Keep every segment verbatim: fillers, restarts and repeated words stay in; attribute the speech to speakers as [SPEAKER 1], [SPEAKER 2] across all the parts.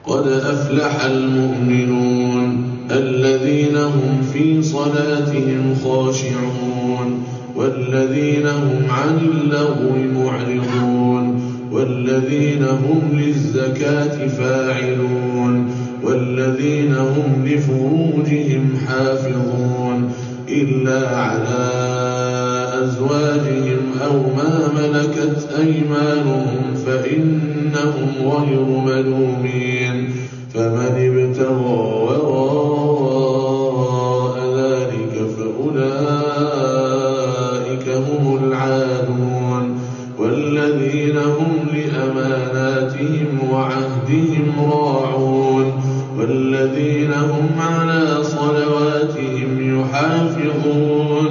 [SPEAKER 1] قد أفلح المؤمنون الذين هم في صلاتهم خاشعون والذين هم عن اللغو معرضون والذين هم للزكاة فاعلون والذين هم لفروجهم حافظون إلا على أزواجهم أو ما ملكت أيمانهم فإنهم غير ملومين فمن ابتغى وراء ذلك فأولئك هم العادون والذين هم لأماناتهم وعهدهم راعون والذين هم على صلواتهم يحافظون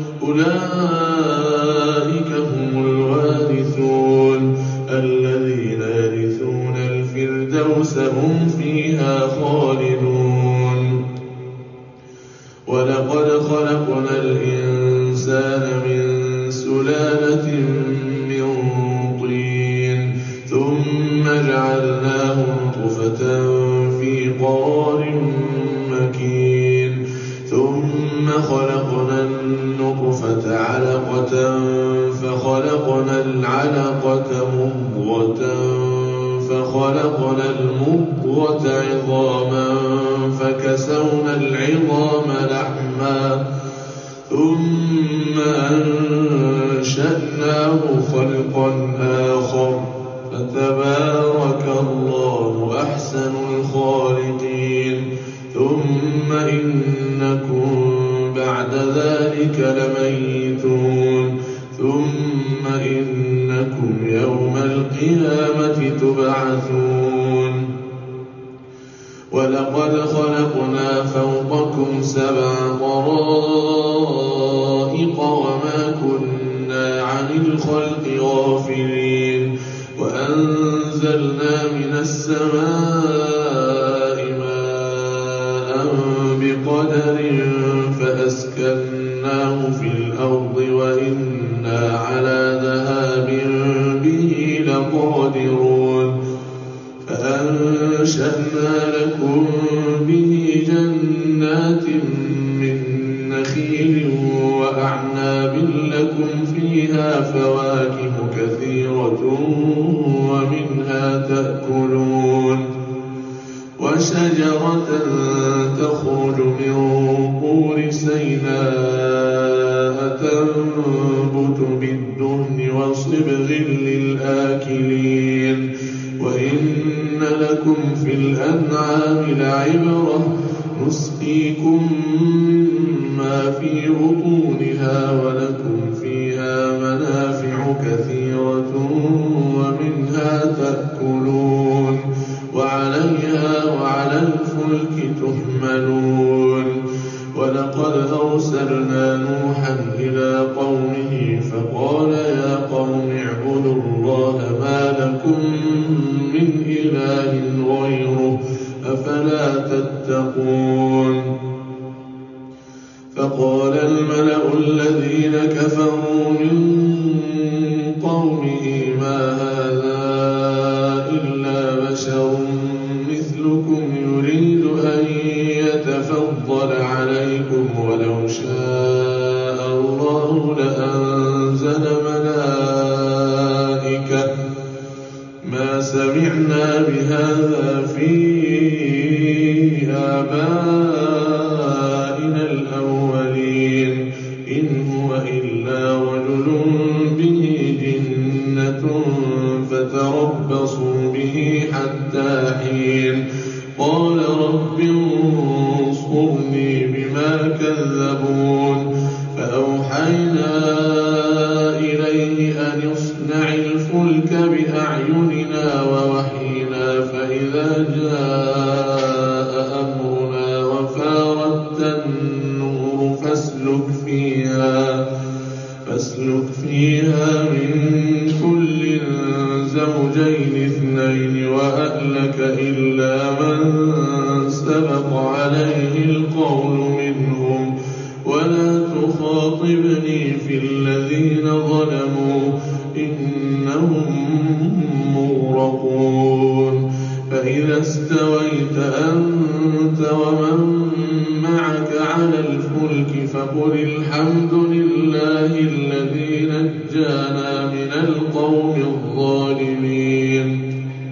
[SPEAKER 1] أولئك هم الوارثون الذين يرثون الفردوس هم فيها خالدون ولقد خلقنا الإنسان من سلالة من طين ثم جعلناه نطفة في قرار مكين ثم خلقنا النطفة علقة فخلقنا العلقة مضغة فخلقنا المضغة عظاما فكسونا العظام لحما ثم أنشأناه خلقا آخر فتبارك الله أحسن الخالقين ثم إنكم بعد ذلك لميتون ثم إنكم يوم القيامة تبعثون ولقد خلقنا فوقكم سبع طرائق وما كنا عن الخلق غافلين وأنزلنا من السماء ماء بقدر فأسكناه في الأرض وإنا على ذهاب به لقادرون فأنشأنا لكم به جنات من نخيل وأعناب لكم فيها فواكه كثيرة ومنها تأكلون وشجرة تخرج من طور سيناء تنبت بالدهن وصبغ للآكلين وإن لكم في الأنعام لعبرة نسقيكم مما في بطونها ولكم فيها منافع كثيرة ومنها تأكلون وعليها وعلى الفلك تحملون ولقد أرسلنا نوحا إلى قومه فقال يا قوم اعبدوا الله ما لكم من إله غيره أفلا تتقون فقال الملأ الذين كفروا من قومه ما هذا إلا بشر مثلكم يريد أن يتفضل عليكم ولو شاء الله لأنزل ملائكة ما سمعنا بهذا في آبائنا الأولين إن هو إلا رجل به جنة فتربصوا به حتى حين قال رب انصرني بما كذبون فأوحينا إليه أن اصنع الفلك بأعيننا ووحينا فإذا جاء أمرنا وفارت النور فاسلك فيها فاسلك فيها من كل زوجين اثنين وأهلك إلا من سبق عليه القول منهم ولا تخاطبني في الذين ظلموا إنهم مغرقون فإذا استويت أنت ومن معك على الفلك فقل الحمد لله الذي نجانا من القوم الظالمين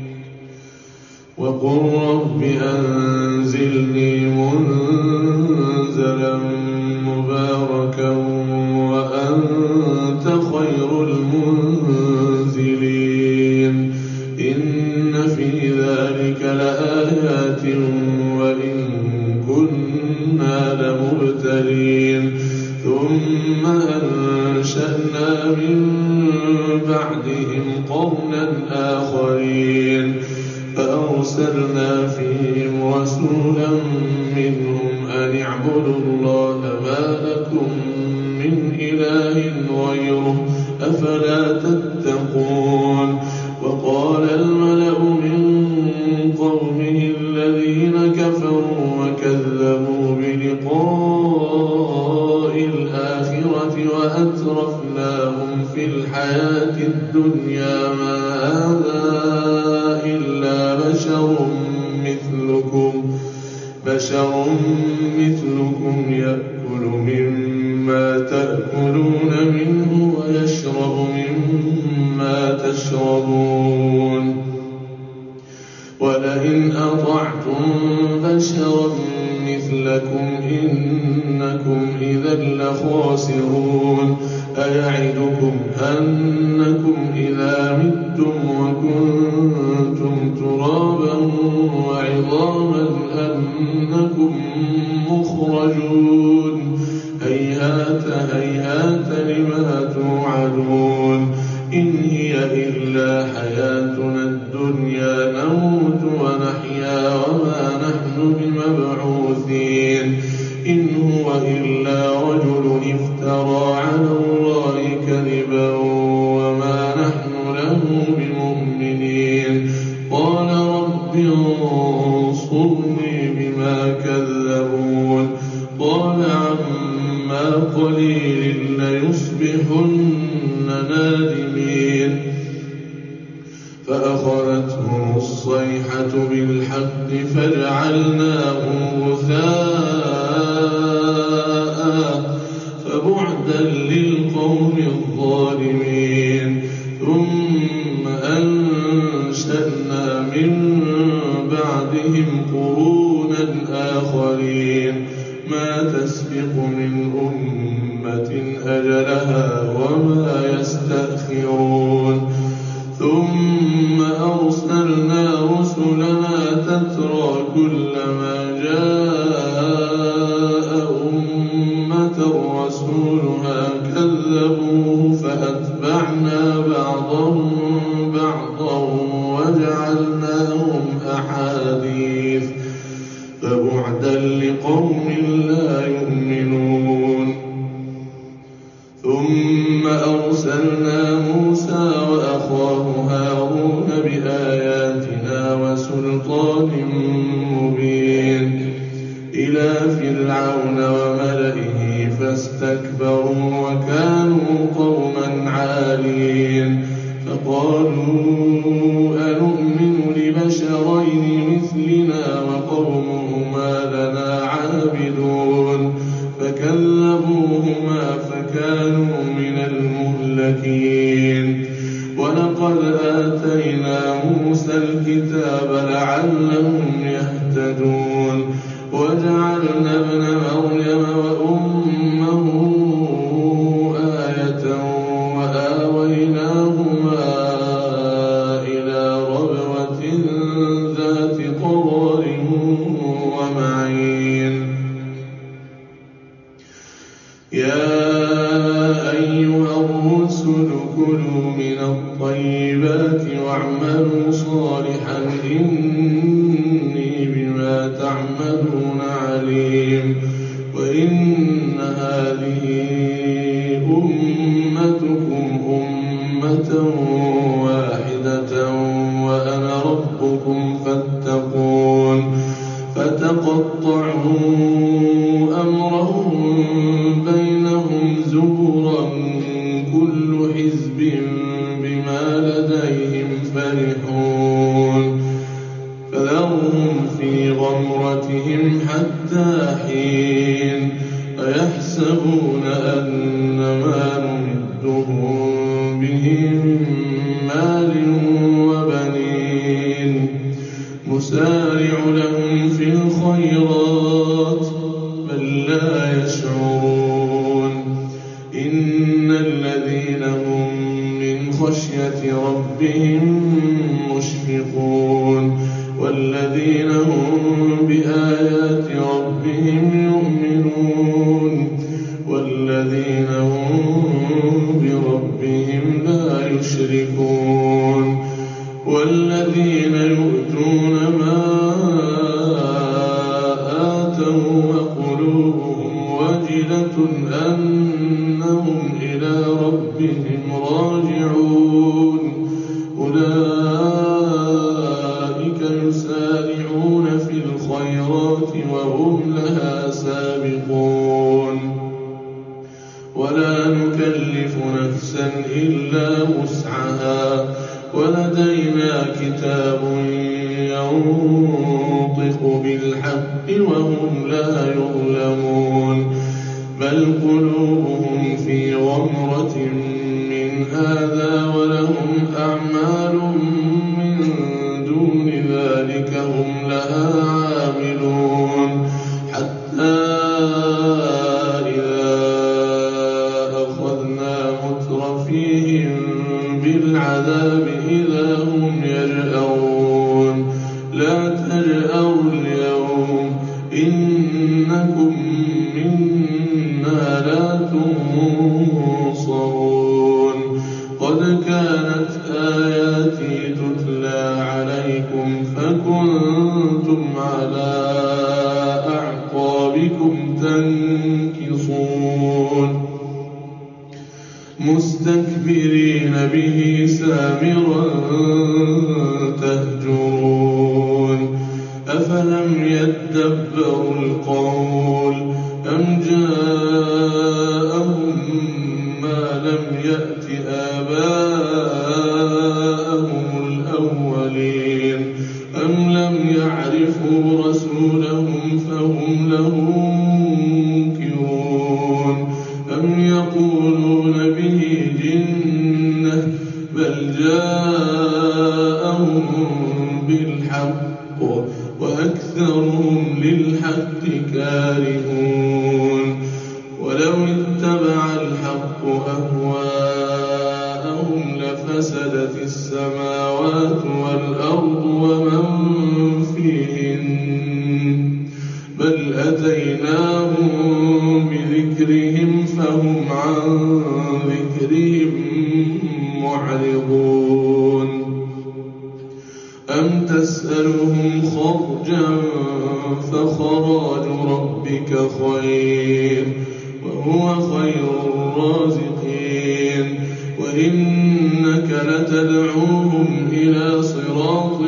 [SPEAKER 1] وقل رب أنزلني منزلا مباركا وأنت خير المنزلين إن في ذلك لآيات وإن كنا لمبتلين ثم أنشأنا من بعدهم قرنا آخرين فأرسلنا فيهم رسولا منهم أن اعبدوا الله ما لكم من إله غيره أفلا تتقون وقال الملأ من قومه الذين كفروا وكذبوا بلقاء الآخرة وأترفناهم في الحياة الدنيا ما هذا إلا بشر مثلكم بشر مثلكم يأكل مما تأكلون منه ويشرب مما تشربون ولئن أطعتم بشرا مثلكم إنكم إذا لخاسرون أيعدكم أنكم إذا متم وكنتم ترابا وعظاما أنكم مخرجون هيهات هيهات لما توعدون إن هي إلا حياتنا الدنيا نموت ونحيا وما نحن بمبعوثين إن هو إلا رجل افترى على الله كذبا وما نحن له بمؤمنين قال رب انصرني بما كذبون قال عما قليل ليصبحن نادمين فأخذتهم الصيحة بالحق فجعلناهم غثاء فبعدا للقوم الظالمين ثم أنشأنا من بعدهم قرونا آخرين ما تسبق من أمة أجلها وما يستأخرون ثم أرسلنا رسلنا تترى كلما جاء أمة رسولها كذبوه فأتبعنا بعضهم بعضا وجعلناهم أحاديث فبعدا لقوم لا يؤمنون ثم أرسلنا موسى وأخاه هارون بآياتنا وسلطان مبين إلى فرعون وملئه فاستكبروا وكانوا قوما عالين فقالوا أنؤمن لبشرين مثلنا وقومهما لنا عابدون فكذبوهما فكانوا من المهلكين ولقد آتينا موسى الكتاب لعلهم يهتدون وجعلنا ابن مريم وأمه آية وآويناهما إلى ربوة ذات قرار ومعين يا أيها الرسل كلوا من الطيبات واعملوا صالحا إني بما تعملون عليم وإن هذه أمتكم أمة واحدة وأنا ربكم فاتقون فتقطعوا أمرهم بينهم زبرا كل حزب بما لديهم فرحون فنذرهم في غمرتهم حتى حين أيحسبون أن ما نمدهم به من مال وبنين نسارع لهم في الخيرات بل لا يشعرون إن الذين هم من خشية ربهم مشفقون والذين هم بآيات ربهم يؤمنون والذين هم بربهم لا يشركون والذين يؤتون ما آتوا وقلوبهم وجلة أنهم إلى ربهم راجعون أولئك يسارعون في الخيرات وهم لها سابقون ولا نكلف نفسا إلا وسعها ولدينا كتاب ينطق بالحق وهم لا يظلمون بل قلوبهم في غمرة من هذا ولهم أعمال من دون ذلك هم لها عاملون حتى إذا أخذنا مترفيهم بالعذاب إذا هم يجأرون لا تجأروا اليوم إنكم منا لا تنصرون قد كانت آياتي تتلى عليكم فكنتم على أعقابكم تنكصون مستكبرين به سامرا تهجرون أفلم يدبروا القول أم جاءهم ما لم يأت آباءهم الأولين أم لم يعرفوا رسولهم فهم له منكرون أم يقولون به جنة بل جاءهم بالحق وأكثرهم للحق كارهون ولو اتبع الحق أهواءهم لفسدت السماوات والأرض ومن فيهن بل أتيناهم بذكرهم فهم عن ذكرهم معرضون أم تسألهم خرجا فخراج ربك خير وهو خير الرازقين وإنك لتدعوهم إلى صراط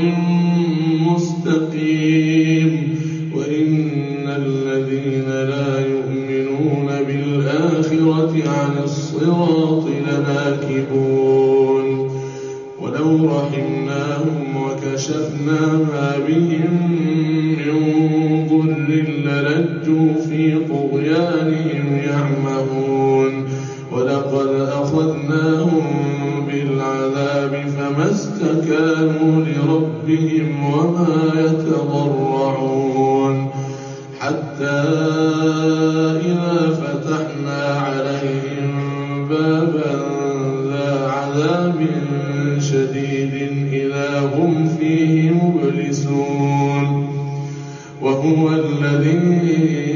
[SPEAKER 1] مستقيم وإن الذين لا يؤمنون بالآخرة عن الصراط لناكبون ولو رحمناهم وكشفنا ما بهم من ضر للجوا في طغيانهم يعمهون ولقد أخذناهم بالعذاب فما استكانوا لربهم وما يتضرعون حتى إذا فتحنا عليهم بابا ذا عذاب شديد إذا هم فيه مبلسون وهو الذي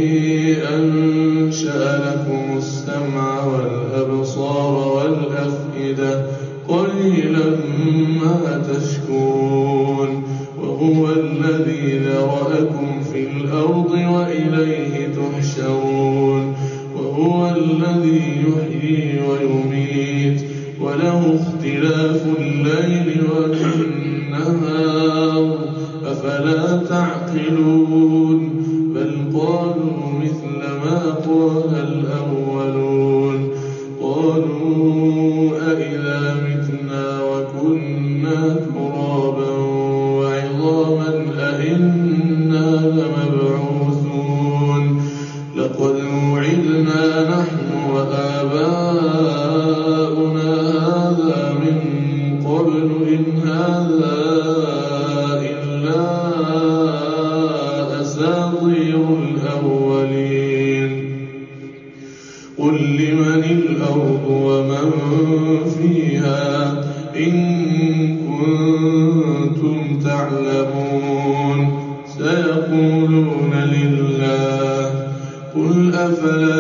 [SPEAKER 1] أنشأ لكم السمع والأبصار والأفئدة قليلا ما تشكرون وهو الذي ذرأكم في الأرض وإليه تحشرون وهو الذي يحيي ويميت وله اختلاف الليل والنهار أفلا تعقلون بل قالوا مثل ما قال الأولون قالوا أئذا متنا وكنا ترابا وعظاما أئنا وإنا لمبعوثون لقد وعدنا نحن وآباؤنا هذا من قبل إن هذا إلا أساطير الأولين قل لمن الأرض ومن فيها إن كنتم تعلمون سيقولون لله قل أفلا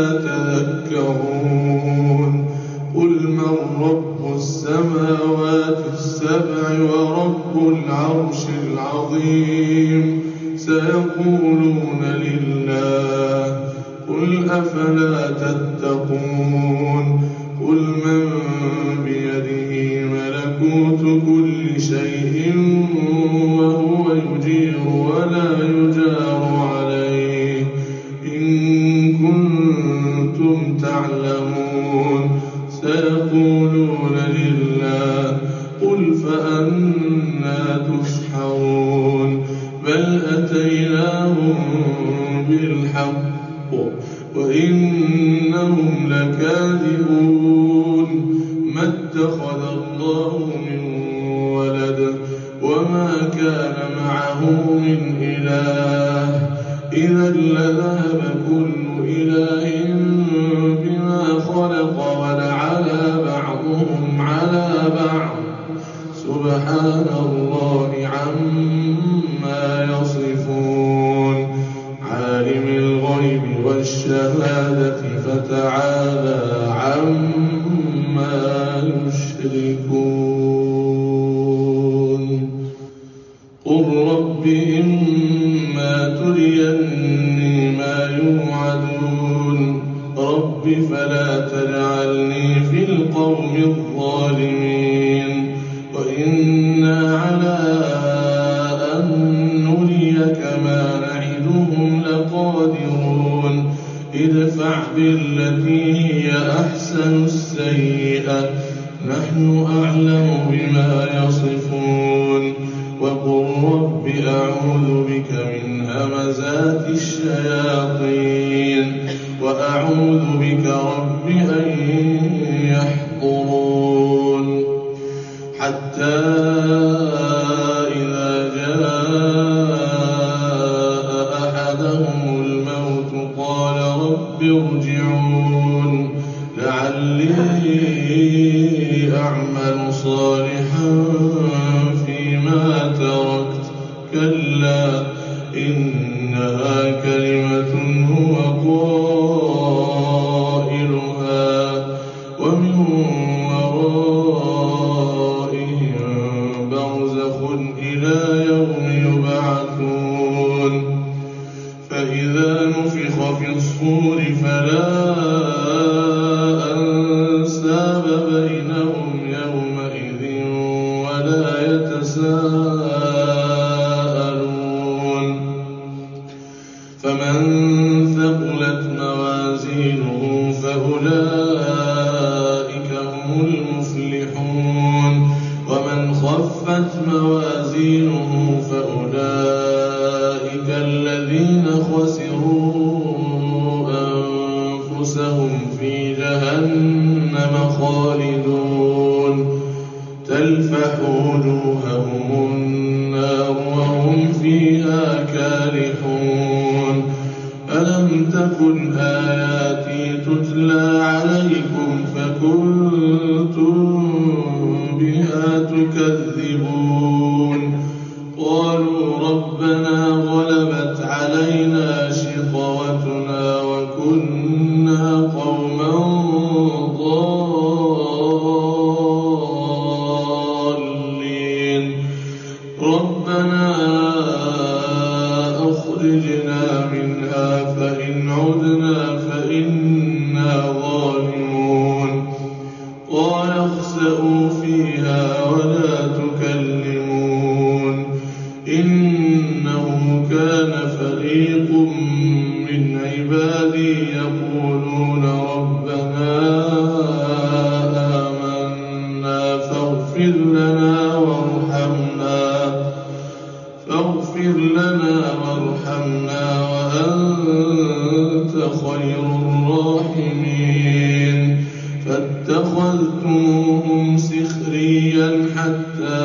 [SPEAKER 1] تذكرون قل من رب السماوات السبع ورب العرش العظيم سيقولون لله قل أفلا تتقون قل من بيده ملكوت كل شيء وهو يجير ولا يجار عليه إن كنتم تعلمون سيقولون لله قل فأنى تسحرون بل أتيناهم بالحق وإنهم لكاذبون ما اتخذ الله من ولد وما كان معه من إله إذا لذهب كل إله بما خلق ولعلى بعضهم على بعض سبحان الله عما يصفون عالم الغيب والشهادة فتعالى عما يشركون قل رب إما تريني ما يوعدون رب فلا تجعلني في القوم الظالمين وإنا على أن نريك ما نعدهم لقادرون ادفع بالتي هي أحسن السيئة نحن أعلم بما يصفون وقل رب أعوذ بك من همزات الشياطين وأعوذ بك رب أن يحضرون حتى إذا جاء أحدهم الموت قال رب ارجعون لعلي أعمل صالحا فيما تركت كلا إنها كلمة هو قائلها ومن ورائهم برزخ إلى يوم يبعثون فإذا نفخ في الصور فلا أنساب بينهم يومئذ ولا يتساءلون فمن ثقلت موازينه فأولئك هم المفلحون ومن خفت موازينه فأولئك الذين خسروا أنفسهم في جهنم خالدون تلفح وجوههم النار وهم فيها كالحون ألم تكن آياتي تتلى عليكم فكنتم بها تكذبون قالوا ربنا غلبت علينا شقوتنا وكنا قوما ضالين ربنا أخرجنا منها فإن عدنا فإنا ظالمون قال اخسئوا فيها ولا تكلمون إنه كان فريق من عبادي يقولون ربنا آمنا فاغفر لنا وارحمنا فاغفر لنا وارحمنا وأنت خير الراحمين فاتخذتموهم سخريا حتى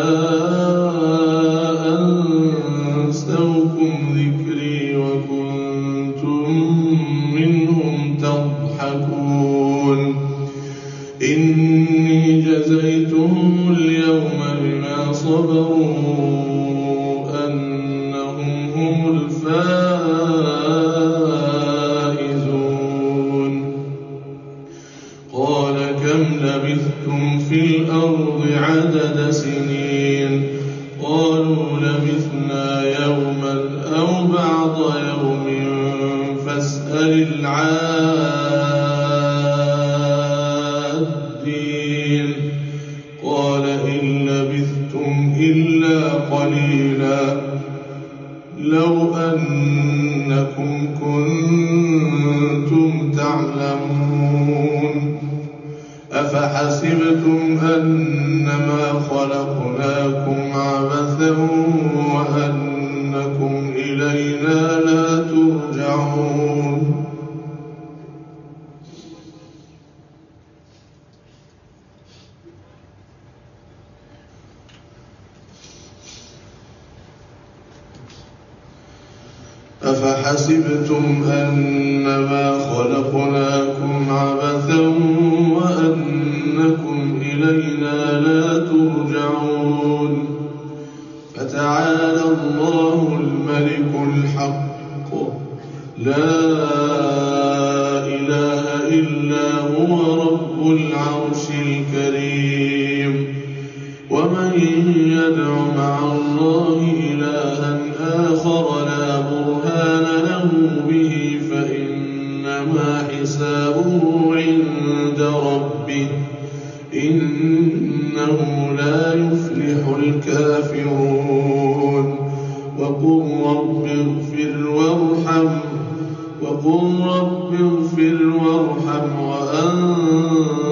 [SPEAKER 1] أنسوكم ذكري وكنتم منهم تضحكون إني جزيتهم اليوم بما صبروا أنهم هم الفائزون قال كم لبثتم في الأرض عدد سنين قالوا لبثنا يوما أو بعض يوم فاسأل العادين قال إن لبثتم إلا قليلا لو أنكم كنتم تعلمون أفحسبتم أنما خلقناكم عبثا وأنكم إلينا لا ترجعون أفحسبتم أنما خلقناكم عبثا وأنكم إلينا لا ترجعون فتعالى الله الملك الحق لا إله إلا هو رب العرش الكريم ومن يدع مع الله إلها آخر لا برهان له به فإنما حسابه عند ربه إنه لا يفلح الكافرون وقل رب اغفر وارحم وقل رب اغفر وارحم وأنت